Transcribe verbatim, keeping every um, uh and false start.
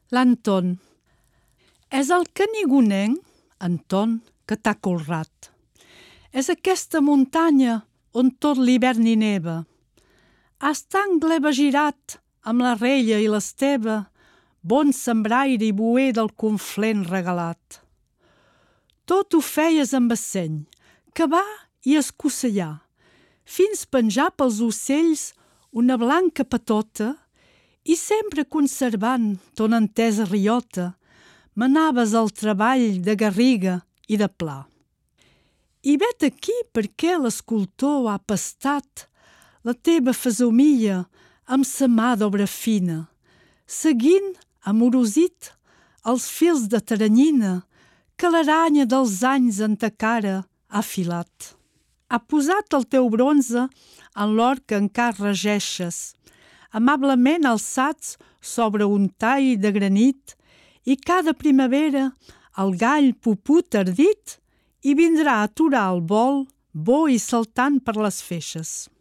L'Anton. És el canigonenc, Anton, que t'ha colrat. És aquesta muntanya on tot l'hivern hi neva. Has tan gleba girat amb la rella i l'esteva, bon sembraire i buer del conflent regalat. Tot ho feies amb asseny, cavar i escossellar, fins penjar pels ocells una blanca patota i sempre conservant ton entesa riota, manaves el treball de garriga i de pla. I vet aquí perquè l'escultor ha pastat la teva fesomia amb sa mà d'obra fina, seguint amorosit els fils de teranyina que l'aranya dels anys en ta cara ha filat. Ha posat el teu bronze en l'or que encara regeixes, amablement alçats sobre un tall de granit, i cada primavera el gall puput ardit hi vindrà a aturar el vol, bo i saltant per les feixes.